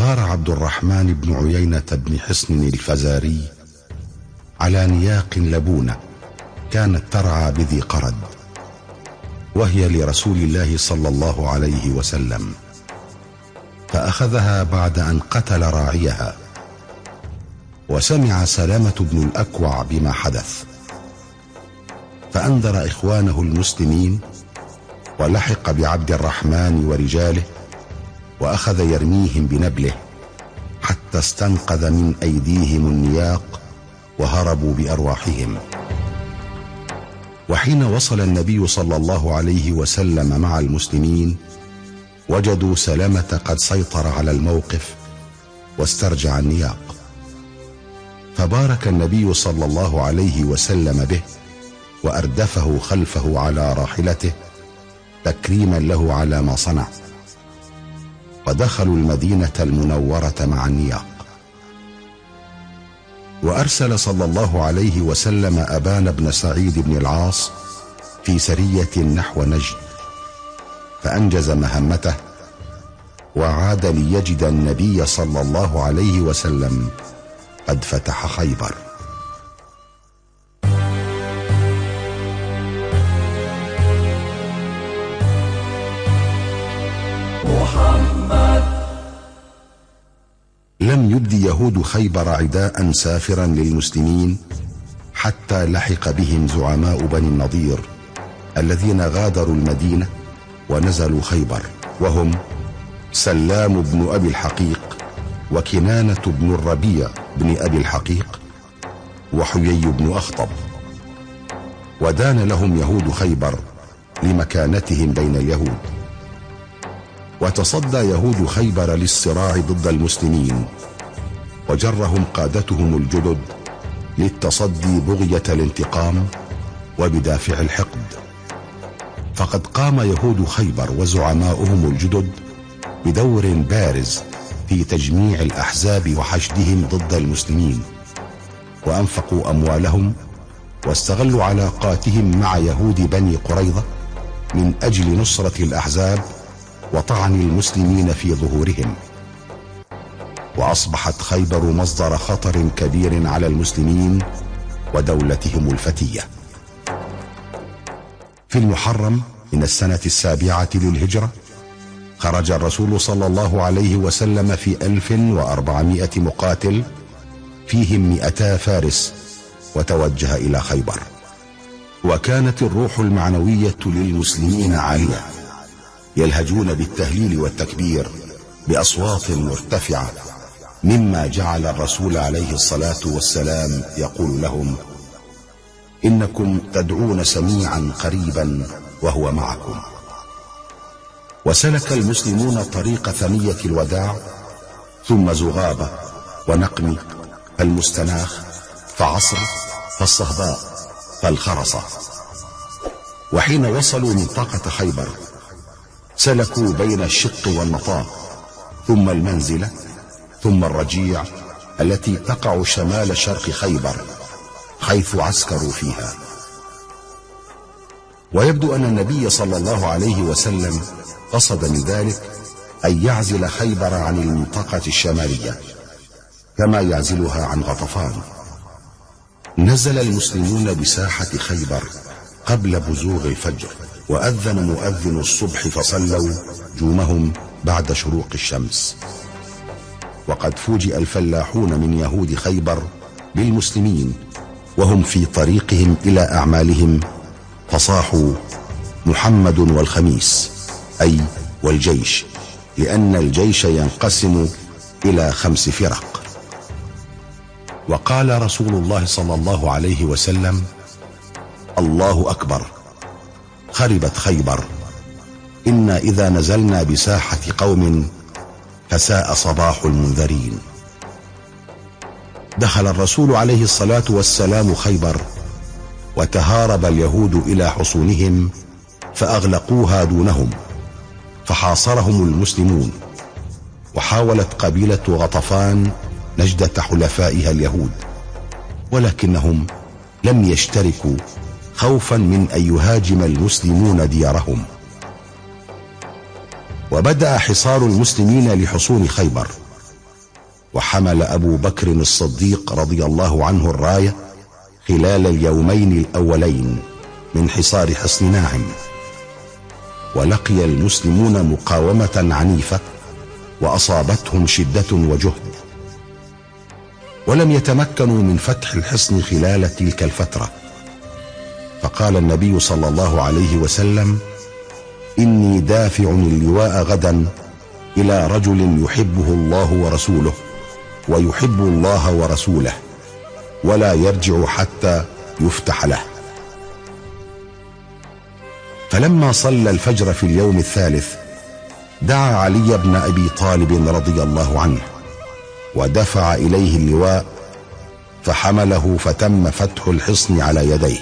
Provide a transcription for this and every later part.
غار عبد الرحمن بن عيينة بن حصن الفزاري على نياق لبونة كانت ترعى بذي قرد، وهي لرسول الله صلى الله عليه وسلم، فأخذها بعد أن قتل راعيها. وسمع سلامة بن الأكوع بما حدث، فأنذر إخوانه المسلمين، ولحق بعبد الرحمن ورجاله، وأخذ يرميهم بنبله حتى استنقذ من أيديهم النياق وهربوا بأرواحهم. وحين وصل النبي صلى الله عليه وسلم مع المسلمين وجدوا سلامة قد سيطر على الموقف واسترجع النياق، فبارك النبي صلى الله عليه وسلم به وأردفه خلفه على راحلته تكريما له على ما صنع، ودخلوا المدينة المنورة مع النياق. وأرسل صلى الله عليه وسلم أبان بن سعيد بن العاص في سرية نحو نجد، فأنجز مهمته وعاد ليجد النبي صلى الله عليه وسلم قد فتح خيبر. لم يبد يهود خيبر عداء سافرا للمسلمين حتى لحق بهم زعماء بني النضير الذين غادروا المدينة ونزلوا خيبر، وهم سلام بن أبي الحقيق، وكنانة بن الربيع بن أبي الحقيق، وحيي بن أخطب. ودان لهم يهود خيبر لمكانتهم بين اليهود. وتصدى يهود خيبر للصراع ضد المسلمين، وجرهم قادتهم الجدد للتصدي بغية الانتقام وبدافع الحقد. فقد قام يهود خيبر وزعماؤهم الجدد بدور بارز في تجميع الأحزاب وحشدهم ضد المسلمين، وأنفقوا أموالهم واستغلوا علاقاتهم مع يهود بني قريظة من أجل نصرة الأحزاب وطعن المسلمين في ظهورهم. وأصبحت خيبر مصدر خطر كبير على المسلمين ودولتهم الفتية. في المحرم من السنة 7 للهجرة خرج الرسول صلى الله عليه وسلم في 1400 مقاتل فيهم 200 فارس، وتوجه إلى خيبر. وكانت الروح المعنوية للمسلمين عالية، يلهجون بالتهليل والتكبير بأصوات مرتفعة، مما جعل الرسول عليه الصلاة والسلام يقول لهم: إنكم تدعون سميعا قريبا وهو معكم. وسلك المسلمون طريق ثنية الوداع، ثم زغابة ونقم، فالمستناخ، فعصر، فالصهباء، فالخرصة. وحين وصلوا منطقة خيبر سلكوا بين الشق والنطاق، ثم المنزلة، ثم الرجيع التي تقع شمال شرق خيبر حيث عسكروا فيها. ويبدو أن النبي صلى الله عليه وسلم قصد من ذلك أن يعزل خيبر عن المنطقة الشمالية كما يعزلها عن غطفان. نزل المسلمون بساحة خيبر قبل بزوغ الفجر، وأذن مؤذن الصبح فصلوا جومهم بعد شروق الشمس. وقد فوجئ الفلاحون من يهود خيبر بالمسلمين وهم في طريقهم إلى أعمالهم، فصاحوا: محمد والخميس، أي والجيش، لأن الجيش ينقسم إلى 5 فرق. وقال رسول الله صلى الله عليه وسلم: الله أكبر، خربت خيبر، إنا إذا نزلنا بساحة قوم فساء صباح المنذرين. دخل الرسول عليه الصلاة والسلام خيبر، وتهارب اليهود إلى حصونهم فأغلقوها دونهم، فحاصرهم المسلمون. وحاولت قبيلة غطفان نجدة حلفائها اليهود، ولكنهم لم يشتركوا خوفا من أن يهاجم المسلمون ديارهم. وبدأ حصار المسلمين لحصون خيبر، وحمل أبو بكر الصديق رضي الله عنه الراية خلال اليومين الأولين من حصار حصن ناعم. ولقي المسلمون مقاومة عنيفة وأصابتهم شدة وجهد، ولم يتمكنوا من فتح الحصن خلال تلك الفترة. فقال النبي صلى الله عليه وسلم: إني دافع اللواء غدا إلى رجل يحبه الله ورسوله ويحب الله ورسوله، ولا يرجع حتى يفتح له. فلما صلى الفجر في اليوم الثالث دعا علي بن أبي طالب رضي الله عنه ودفع إليه اللواء، فحمله فتم فتح الحصن على يديه.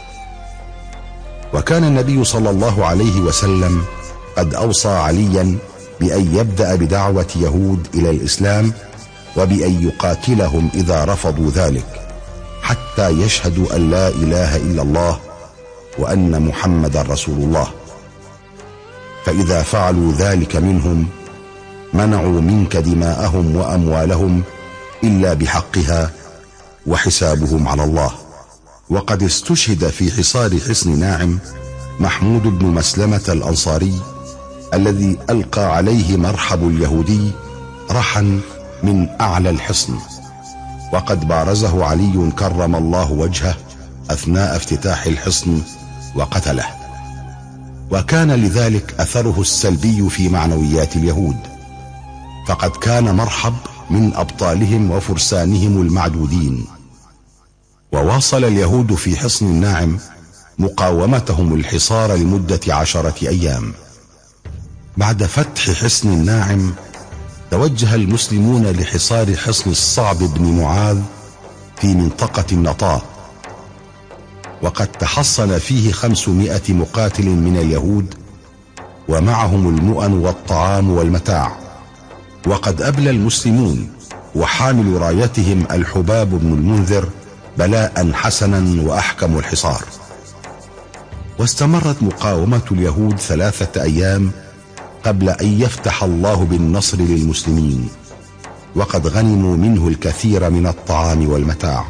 وكان النبي صلى الله عليه وسلم قد أوصى عليا بأن يبدأ بدعوة يهود إلى الإسلام وبأن يقاتلهم إذا رفضوا ذلك، حتى يشهدوا أن لا إله إلا الله وأن محمدا رسول الله. فإذا فعلوا ذلك منهم منعوا منك دماءهم وأموالهم إلا بحقها، وحسابهم على الله. وقد استشهد في حصار حصن ناعم محمود بن مسلمة الأنصاري الذي ألقى عليه مرحب اليهودي رحا من أعلى الحصن، وقد بارزه علي كرم الله وجهه أثناء افتتاح الحصن وقتله. وكان لذلك أثره السلبي في معنويات اليهود، فقد كان مرحب من أبطالهم وفرسانهم المعدودين. وواصل اليهود في حصن الناعم مقاومتهم الحصار لمدة 10 أيام. بعد فتح حصن الناعم توجه المسلمون لحصار حصن الصعب بن معاذ في منطقة النطاه، وقد تحصن فيه 500 مقاتل من اليهود، ومعهم المؤن والطعام والمتاع. وقد أبلى المسلمون وحامل رايتهم الحباب بن المنذر بلاء حسنا وأحكم الحصار. واستمرت مقاومة اليهود 3 أيام قبل أن يفتح الله بالنصر للمسلمين، وقد غنموا منه الكثير من الطعام والمتاع.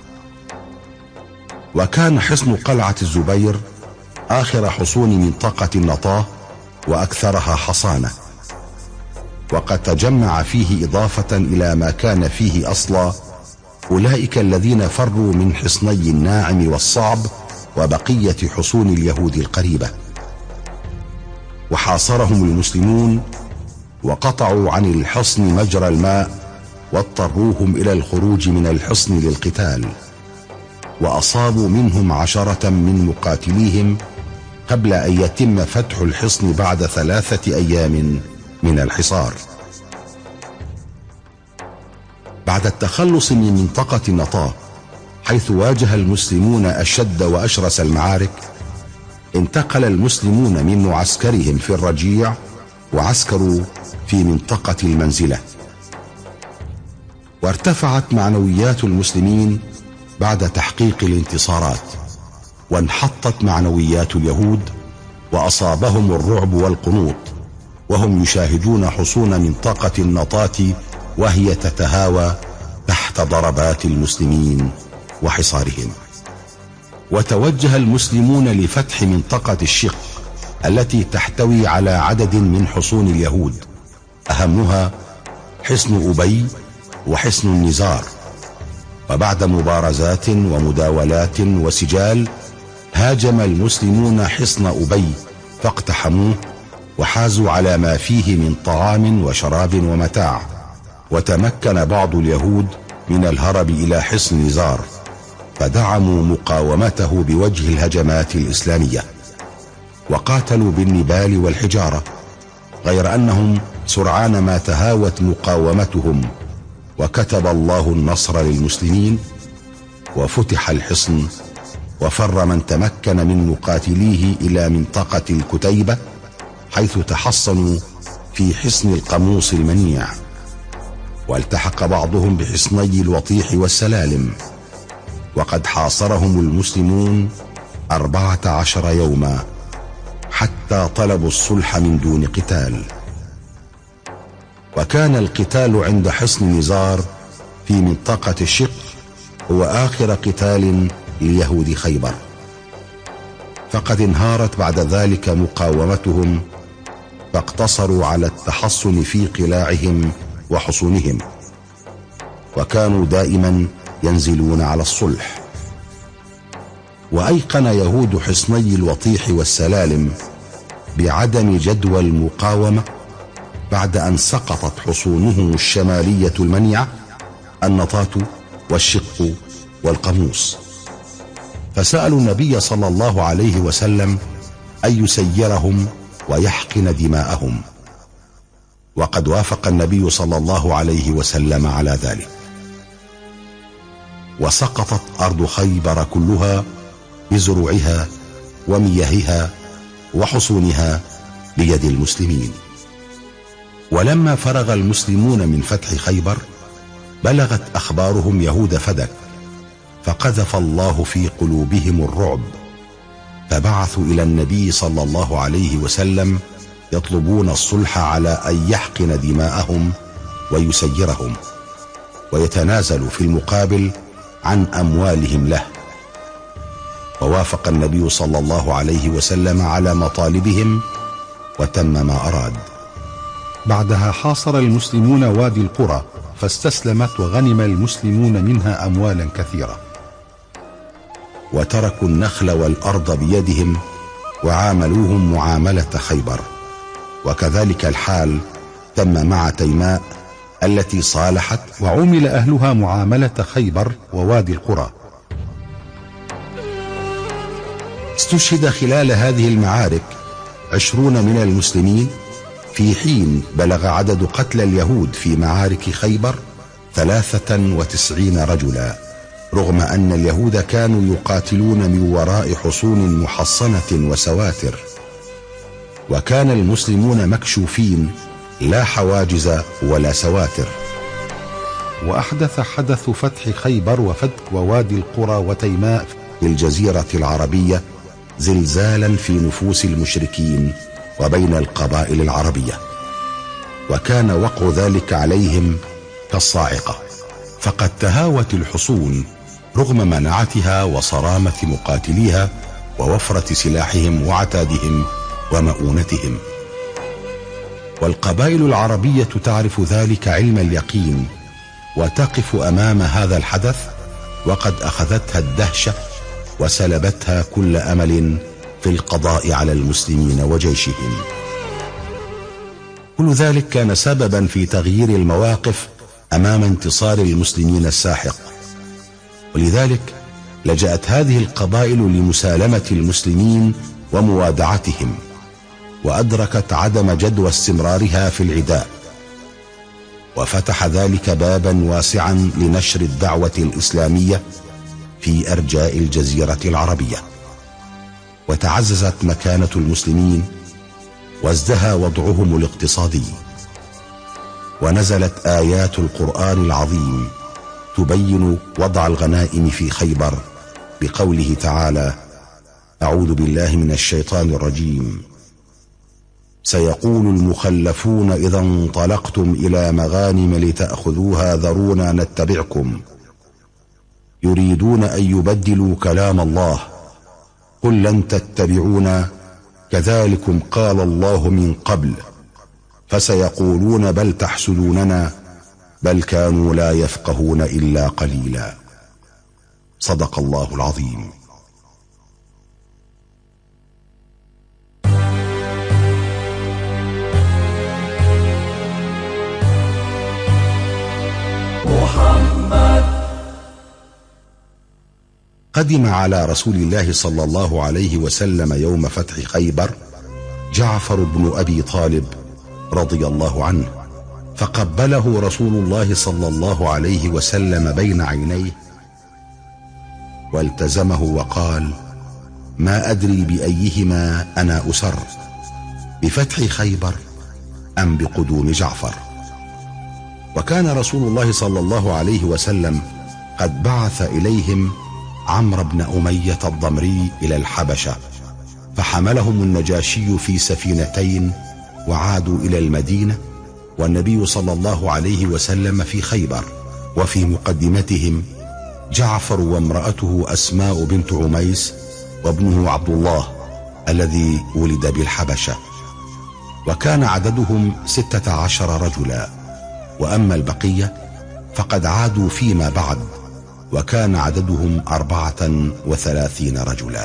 وكان حصن قلعة الزبير آخر حصون منطقة النطاه وأكثرها حصانة، وقد تجمع فيه إضافة إلى ما كان فيه أصلا أولئك الذين فروا من حصني الناعم والصعب وبقية حصون اليهود القريبة. وحاصرهم المسلمون وقطعوا عن الحصن مجرى الماء، واضطروهم إلى الخروج من الحصن للقتال، وأصابوا منهم 10 من مقاتليهم قبل أن يتم فتح الحصن بعد 3 أيام من الحصار. بعد التخلص من منطقة النطاه، حيث واجه المسلمون أشد وأشرس المعارك، انتقل المسلمون من معسكرهم في الرجيع وعسكروا في منطقة المنزلة. وارتفعت معنويات المسلمين بعد تحقيق الانتصارات، وانحطت معنويات اليهود وأصابهم الرعب والقنوط وهم يشاهدون حصون منطقة النطاه وهي تتهاوى تحت ضربات المسلمين وحصارهم. وتوجه المسلمون لفتح منطقة الشق التي تحتوي على عدد من حصون اليهود، أهمها حصن أبي وحصن النزار. وبعد مبارزات ومداولات وسجال هاجم المسلمون حصن أبي فاقتحموه، وحازوا على ما فيه من طعام وشراب ومتاع. وتمكن بعض اليهود من الهرب إلى حصن نزار، فدعموا مقاومته بوجه الهجمات الإسلامية، وقاتلوا بالنبال والحجارة، غير أنهم سرعان ما تهاوت مقاومتهم، وكتب الله النصر للمسلمين، وفتح الحصن، وفر من تمكن من مقاتليه إلى منطقة الكتيبة، حيث تحصنوا في حصن القاموس المنيع. والتحق بعضهم بحصني الوطيح والسلالم. وقد حاصرهم المسلمون 14 يوما حتى طلبوا الصلح من دون قتال. وكان القتال عند حصن نزار في منطقة الشق هو آخر قتال ليهود خيبر، فقد انهارت بعد ذلك مقاومتهم، فاقتصروا على التحصن في قلاعهم وحصونهم، وكانوا دائما ينزلون على الصلح. وأيقن يهود حصني الوطيح والسلالم بعدم جدوى المقاومة بعد أن سقطت حصونهم الشمالية المنيعة النطاة والشق والقموس، فسألوا النبي صلى الله عليه وسلم أن يسيرهم ويحقن دماءهم، وقد وافق النبي صلى الله عليه وسلم على ذلك، وسقطت أرض خيبر كلها بزروعها ومياهها وحصونها بيد المسلمين. ولما فرغ المسلمون من فتح خيبر بلغت أخبارهم يهود فدك، فقذف الله في قلوبهم الرعب، فبعثوا إلى النبي صلى الله عليه وسلم يطلبون الصلح على أن يحقن دماءهم ويسيرهم، ويتنازل في المقابل عن أموالهم له. ووافق النبي صلى الله عليه وسلم على مطالبهم وتم ما أراد. بعدها حاصر المسلمون وادي القرى، فاستسلمت وغنم المسلمون منها أموالا كثيرة. وتركوا النخل والأرض بيدهم وعاملوهم معاملة خيبر، وكذلك الحال تم مع تيماء التي صالحت وعمل أهلها معاملة خيبر ووادي القرى. استشهد خلال هذه المعارك 20 من المسلمين، في حين بلغ عدد قتلى اليهود في معارك خيبر 93 رجلا، رغم أن اليهود كانوا يقاتلون من وراء حصون محصنة وسواتر، وكان المسلمون مكشوفين لا حواجز ولا سواتر. وأحدث حدث فتح خيبر وفتك ووادي القرى وتيماء في الجزيرة العربية زلزالا في نفوس المشركين وبين القبائل العربية، وكان وقع ذلك عليهم كالصاعقة، فقد تهاوت الحصون رغم مناعتها وصرامة مقاتليها ووفرة سلاحهم وعتادهم ومؤونتهم. والقبائل العربية تعرف ذلك علم اليقين، وتقف أمام هذا الحدث وقد أخذتها الدهشة وسلبتها كل أمل في القضاء على المسلمين وجيشهم. كل ذلك كان سببا في تغيير المواقف أمام انتصار المسلمين الساحق، ولذلك لجأت هذه القبائل لمسالمة المسلمين وموادعتهم، وأدركت عدم جدوى استمرارها في العداء، وفتح ذلك بابا واسعا لنشر الدعوة الإسلامية في أرجاء الجزيرة العربية، وتعززت مكانة المسلمين وازدهى وضعهم الاقتصادي، ونزلت آيات القرآن العظيم تبين وضع الغنائم في خيبر بقوله تعالى: أعوذ بالله من الشيطان الرجيم. سيقول المخلفون إذا انطلقتم إلى مغانم لتأخذوها ذرونا نتبعكم، يريدون أن يبدلوا كلام الله، قل لن تتبعونا كذلكم قال الله من قبل، فسيقولون بل تحسدوننا بل كانوا لا يفقهون إلا قليلا. صدق الله العظيم. قدم على رسول الله صلى الله عليه وسلم يوم فتح خيبر جعفر بن أبي طالب رضي الله عنه، فقبله رسول الله صلى الله عليه وسلم بين عينيه والتزمه وقال: ما أدري بأيهما أنا أسر، بفتح خيبر أم بقدوم جعفر. وكان رسول الله صلى الله عليه وسلم قد بعث إليهم عمرو بن أمية الضمري إلى الحبشة، فحملهم النجاشي في سفينتين وعادوا إلى المدينة، والنبي صلى الله عليه وسلم في خيبر، وفي مقدمتهم جعفر وامرأته أسماء بنت عميس وابنه عبد الله الذي ولد بالحبشة، وكان عددهم 16 رجلا. وأما البقية فقد عادوا فيما بعد، وكان عددهم 34 رجلا.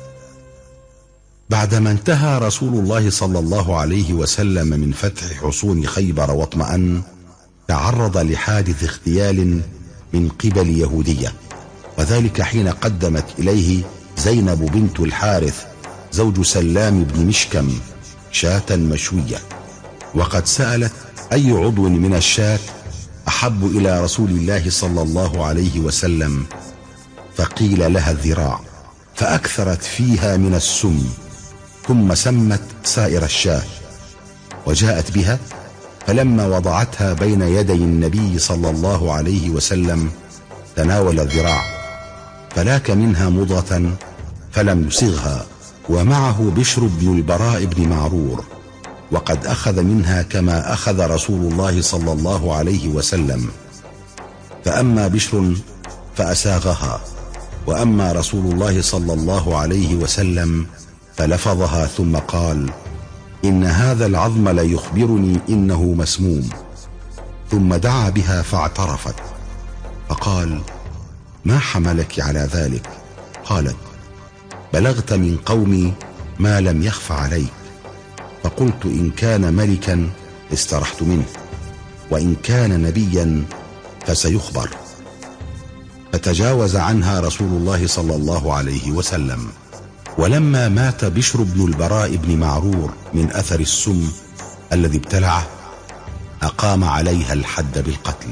بعدما انتهى رسول الله صلى الله عليه وسلم من فتح حصون خيبر واطمأن، تعرض لحادث اغتيال من قبل يهودية، وذلك حين قدمت إليه زينب بنت الحارث زوج سلام بن مشكم شاة مشوية، وقد سألت أي عضو من الشاة أحب إلى رسول الله صلى الله عليه وسلم، فقيل لها الذراع، فأكثرت فيها من السم، ثم سمت سائر الشاة وجاءت بها، فلما وضعتها بين يدي النبي صلى الله عليه وسلم تناول الذراع فلاك منها مضغة فلم يصغها، ومعه بشر بن البراء بن معرور، وقد أخذ منها كما أخذ رسول الله صلى الله عليه وسلم، فأما بشر فأساغها، وأما رسول الله صلى الله عليه وسلم فلفظها ثم قال: إن هذا العظم ليخبرني إنه مسموم، ثم دعا بها فاعترفت، فقال: ما حملك على ذلك؟ قالت: بلغت من قومي ما لم يخف عليك، فقلت إن كان ملكا استرحت منه، وإن كان نبيا فسيخبر. فتجاوز عنها رسول الله صلى الله عليه وسلم. ولما مات بشر بن البراء بن معرور من أثر السم الذي ابتلعه، أقام عليها الحد بالقتل.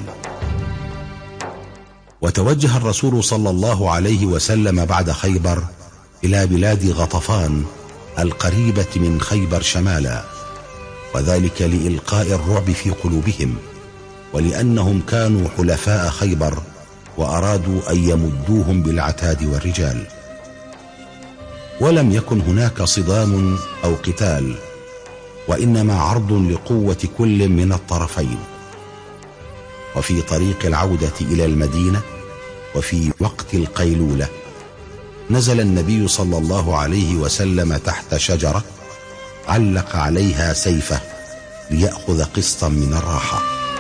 وتوجه الرسول صلى الله عليه وسلم بعد خيبر إلى بلاد غطفان القريبة من خيبر شمالا، وذلك لإلقاء الرعب في قلوبهم، ولأنهم كانوا حلفاء خيبر وأرادوا أن يمدوهم بالعتاد والرجال. ولم يكن هناك صدام أو قتال، وإنما عرض لقوة كل من الطرفين. وفي طريق العودة إلى المدينة وفي وقت القيلولة نزل النبي صلى الله عليه وسلم تحت شجرة، علق عليها سيفه ليأخذ قسطا من الراحة،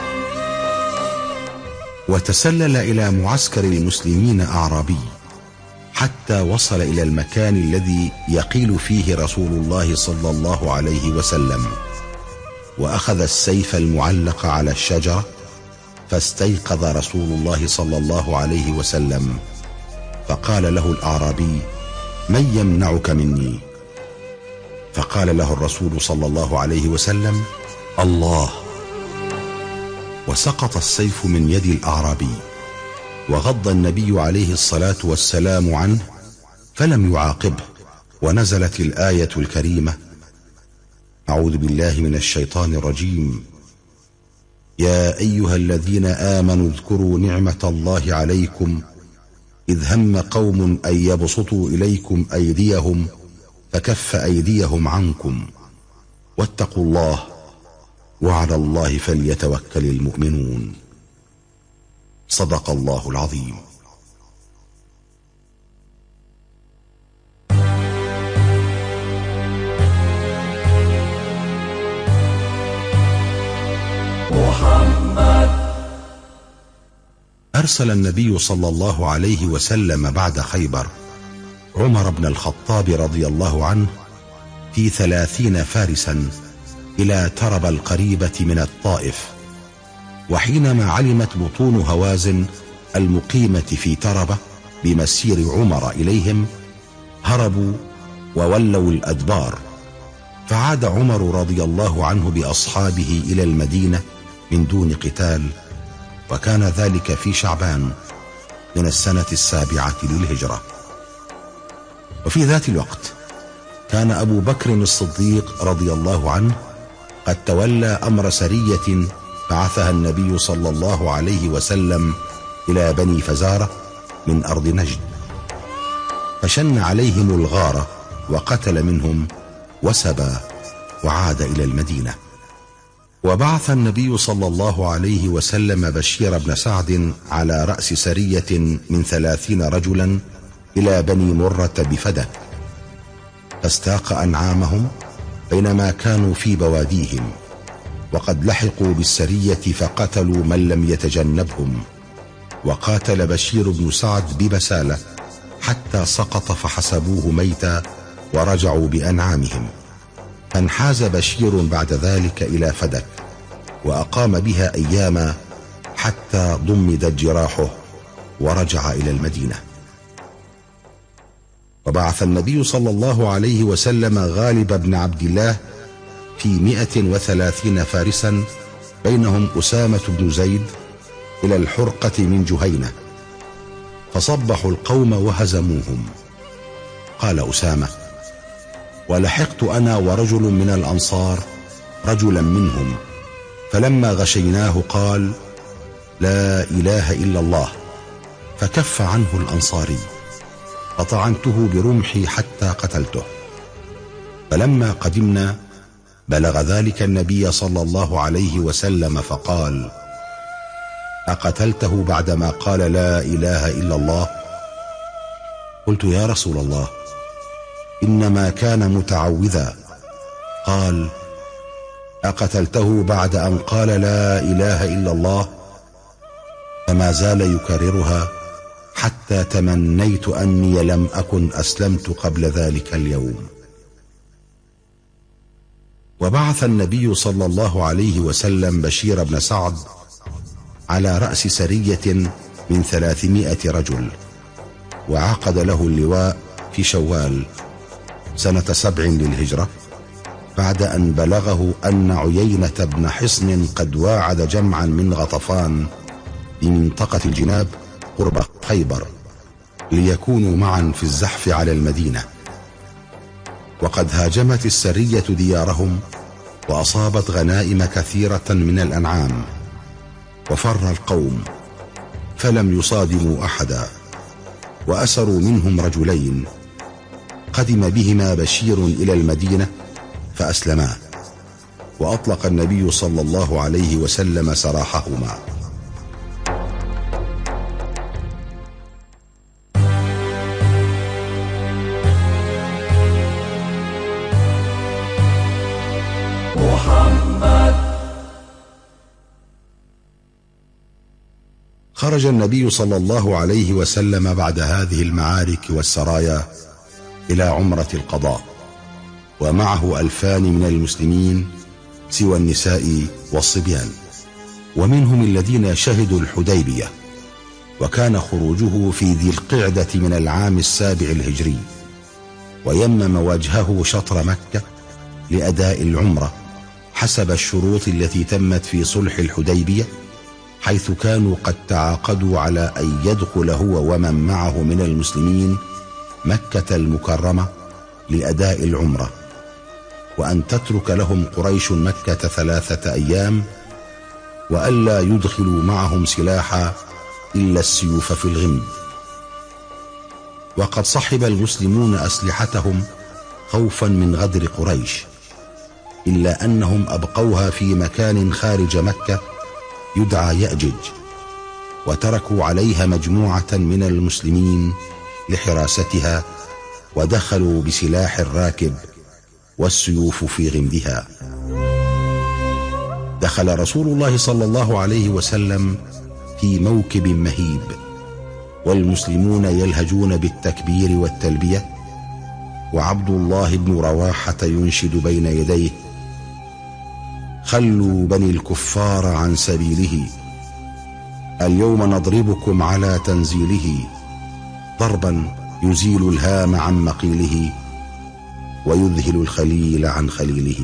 وتسلل إلى معسكر المسلمين أعرابي حتى وصل إلى المكان الذي يقيل فيه رسول الله صلى الله عليه وسلم، وأخذ السيف المعلق على الشجرة، فاستيقظ رسول الله صلى الله عليه وسلم، فقال له الأعرابي: من يمنعك مني؟ فقال له الرسول صلى الله عليه وسلم: الله. وسقط السيف من يد الأعرابي، وغض النبي عليه الصلاة والسلام عنه فلم يعاقبه، ونزلت الآية الكريمة: أعوذ بالله من الشيطان الرجيم، يا أيها الذين آمنوا اذكروا نعمة الله عليكم إذ هم قوم أن يبسطوا إليكم أيديهم فكف أيديهم عنكم واتقوا الله وعلى الله فليتوكل المؤمنون. صدق الله العظيم. أرسل النبي صلى الله عليه وسلم بعد خيبر عمر بن الخطاب رضي الله عنه في 30 فارسا إلى ترب القريبة من الطائف. وحينما علمت بطون هوازن المقيمة في تربة بمسير عمر إليهم هربوا وولوا الأدبار، فعاد عمر رضي الله عنه بأصحابه إلى المدينة من دون قتال، وكان ذلك في شعبان من السنة 7 للهجرة. وفي ذات الوقت كان أبو بكر الصديق رضي الله عنه قد تولى أمر سرية بعثها النبي صلى الله عليه وسلم إلى بني فزارة من أرض نجد، فشن عليهم الغارة وقتل منهم وسبى وعاد إلى المدينة. وبعث النبي صلى الله عليه وسلم بشير بن سعد على رأس سرية من 30 رجلا إلى بني مرة بفدك، فاستاق أنعامهم بينما كانوا في بواديهم، وقد لحقوا بالسرية فقتلوا من لم يتجنبهم. وقاتل بشير بن سعد ببسالة حتى سقط فحسبوه ميتا ورجعوا بأنعامهم. فانحاز بشير بعد ذلك إلى فدك وأقام بها أياما حتى ضمدت جراحه ورجع إلى المدينة. وبعث النبي صلى الله عليه وسلم غالب بن عبد الله في 130 فارسا بينهم أسامة بن زيد إلى الحرقة من جهينة، فصبحوا القوم وهزموهم. قال أسامة: ولحقت أنا ورجل من الأنصار رجلا منهم، فلما غشيناه قال: لا إله إلا الله، فكف عنه الأنصاري، فطعنته برمحي حتى قتلته. فلما قدمنا بلغ ذلك النبي صلى الله عليه وسلم فقال: أقتلته بعدما قال لا إله إلا الله؟ قلت: يا رسول الله، إنما كان متعوذا. قال: أقتلته بعد أن قال لا إله إلا الله؟ فما زال يكررها حتى تمنيت أني لم أكن أسلمت قبل ذلك اليوم. وبعث النبي صلى الله عليه وسلم بشير بن سعد على رأس سرية من 300 رجل، وعقد له اللواء في شوال سنة 7 للهجرة، بعد أن بلغه أن عيينة بن حصن قد واعد جمعا من غطفان بمنطقة الجناب قرب خيبر ليكونوا معا في الزحف على المدينة. وقد هاجمت السرية ديارهم وأصابت غنائم كثيرة من الأنعام، وفر القوم فلم يصادموا أحدا، وأسروا منهم رجلين قدم بهما بشير إلى المدينة فأسلما، وأطلق النبي صلى الله عليه وسلم سراحهما. خرج النبي صلى الله عليه وسلم بعد هذه المعارك والسرايا إلى عمرة القضاء، ومعه 2000 من المسلمين سوى النساء والصبيان، ومنهم الذين شهدوا الحديبية. وكان خروجه في ذي القعدة من العام 7 الهجري، ويمم وجهه شطر مكة لأداء العمرة حسب الشروط التي تمت في صلح الحديبية، حيث كانوا قد تعاقدوا على أن يدخل هو ومن معه من المسلمين مكة المكرمة لأداء العمرة، وأن تترك لهم قريش مكة 3 أيام، وألا يدخلوا معهم سلاحا إلا السيوف في الغمد. وقد صحب المسلمون أسلحتهم خوفا من غدر قريش، إلا أنهم أبقوها في مكان خارج مكة يدعى يأجج، وتركوا عليها مجموعة من المسلمين لحراستها، ودخلوا بسلاح الراكب والسيوف في غمدها. دخل رسول الله صلى الله عليه وسلم في موكب مهيب، والمسلمون يلهجون بالتكبير والتلبية، وعبد الله بن رواحة ينشد بين يديه: خلوا بني الكفار عن سبيله، اليوم نضربكم على تنزيله، ضربا يزيل الهام عن مقيله، ويذهل الخليل عن خليله.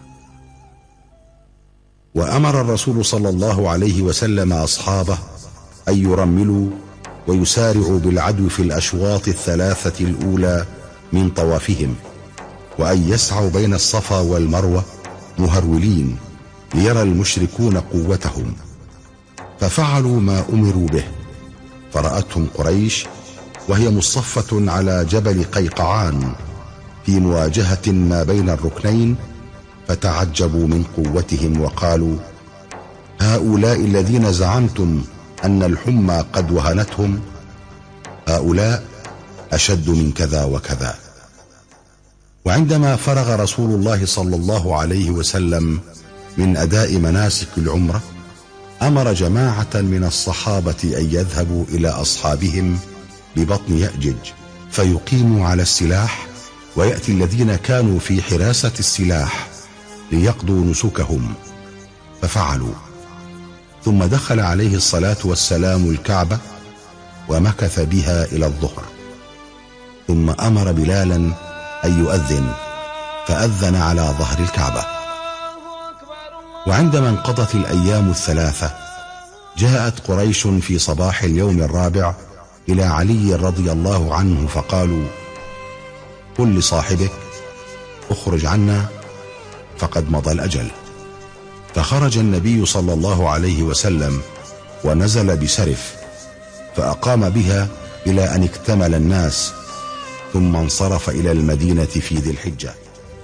وأمر الرسول صلى الله عليه وسلم أصحابه أن يرملوا ويسارعوا بالعدو في الأشواط 3 الأولى من طوافهم، وأن يسعوا بين الصفا والمروة مهرولين ليرى المشركون قوتهم. ففعلوا ما أمروا به، فرأتهم قريش وهي مصفة على جبل قيقعان في مواجهة ما بين الركنين، فتعجبوا من قوتهم وقالوا: هؤلاء الذين زعمتم أن الحمى قد وهنتهم، هؤلاء أشد من كذا وكذا. وعندما فرغ رسول الله صلى الله عليه وسلم من أداء مناسك العمرة، أمر جماعة من الصحابة أن يذهبوا إلى أصحابهم ببطن يأجج فيقيموا على السلاح، ويأتي الذين كانوا في حراسة السلاح ليقضوا نسكهم، ففعلوا. ثم دخل عليه الصلاة والسلام الكعبة ومكث بها إلى الظهر، ثم أمر بلالا أن يؤذن، فأذن على ظهر الكعبة. وعندما انقضت الأيام 3 جاءت قريش في صباح اليوم الرابع إلى علي رضي الله عنه فقالوا: قل لصاحبك اخرج عنا فقد مضى الأجل. فخرج النبي صلى الله عليه وسلم ونزل بسرف، فأقام بها إلى أن اكتمل الناس، ثم انصرف إلى المدينة في ذي الحجة.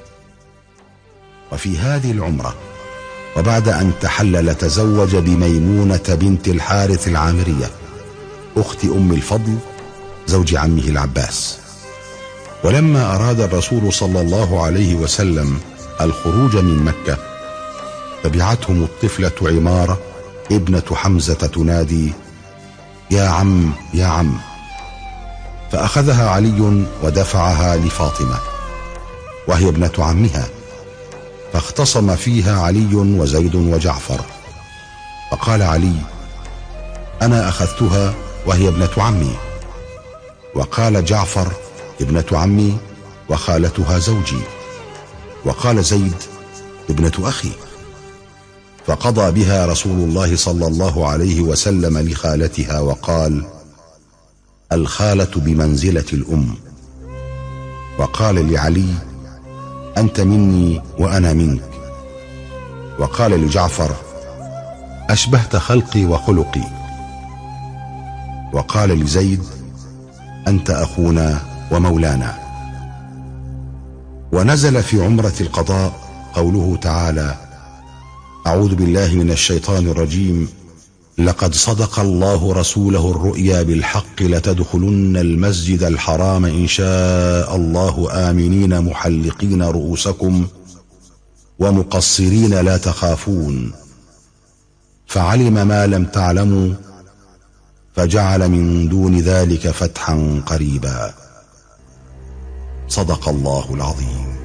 وفي هذه العمرة وبعد أن تحلل تزوج بميمونة بنت الحارث العامرية أخت أم الفضل زوج عمه العباس. ولما أراد الرسول صلى الله عليه وسلم الخروج من مكة، تبعتهم الطفلة عمارة ابنة حمزة تنادي: يا عم يا عم. فأخذها علي ودفعها لفاطمة وهي ابنة عمها، فاختصم فيها علي وزيد وجعفر، فقال علي: أنا أخذتها وهي ابنة عمي. وقال جعفر: ابنة عمي وخالتها زوجي. وقال زيد: ابنة أخي. فقضى بها رسول الله صلى الله عليه وسلم لخالتها وقال: الخالة بمنزلة الأم. وقال لعلي: أنت مني وأنا منك. وقال لجعفر: أشبهت خلقي وخلقي. وقال لزيد: أنت أخونا ومولانا. ونزل في عمرة القضاء قوله تعالى: أعوذ بالله من الشيطان الرجيم، لقد صدق الله رسوله الرؤيا بالحق لتدخلن المسجد الحرام إن شاء الله آمنين محلقين رؤوسكم ومقصرين لا تخافون، فعلم ما لم تعلموا فجعل من دون ذلك فتحا قريبا. صدق الله العظيم.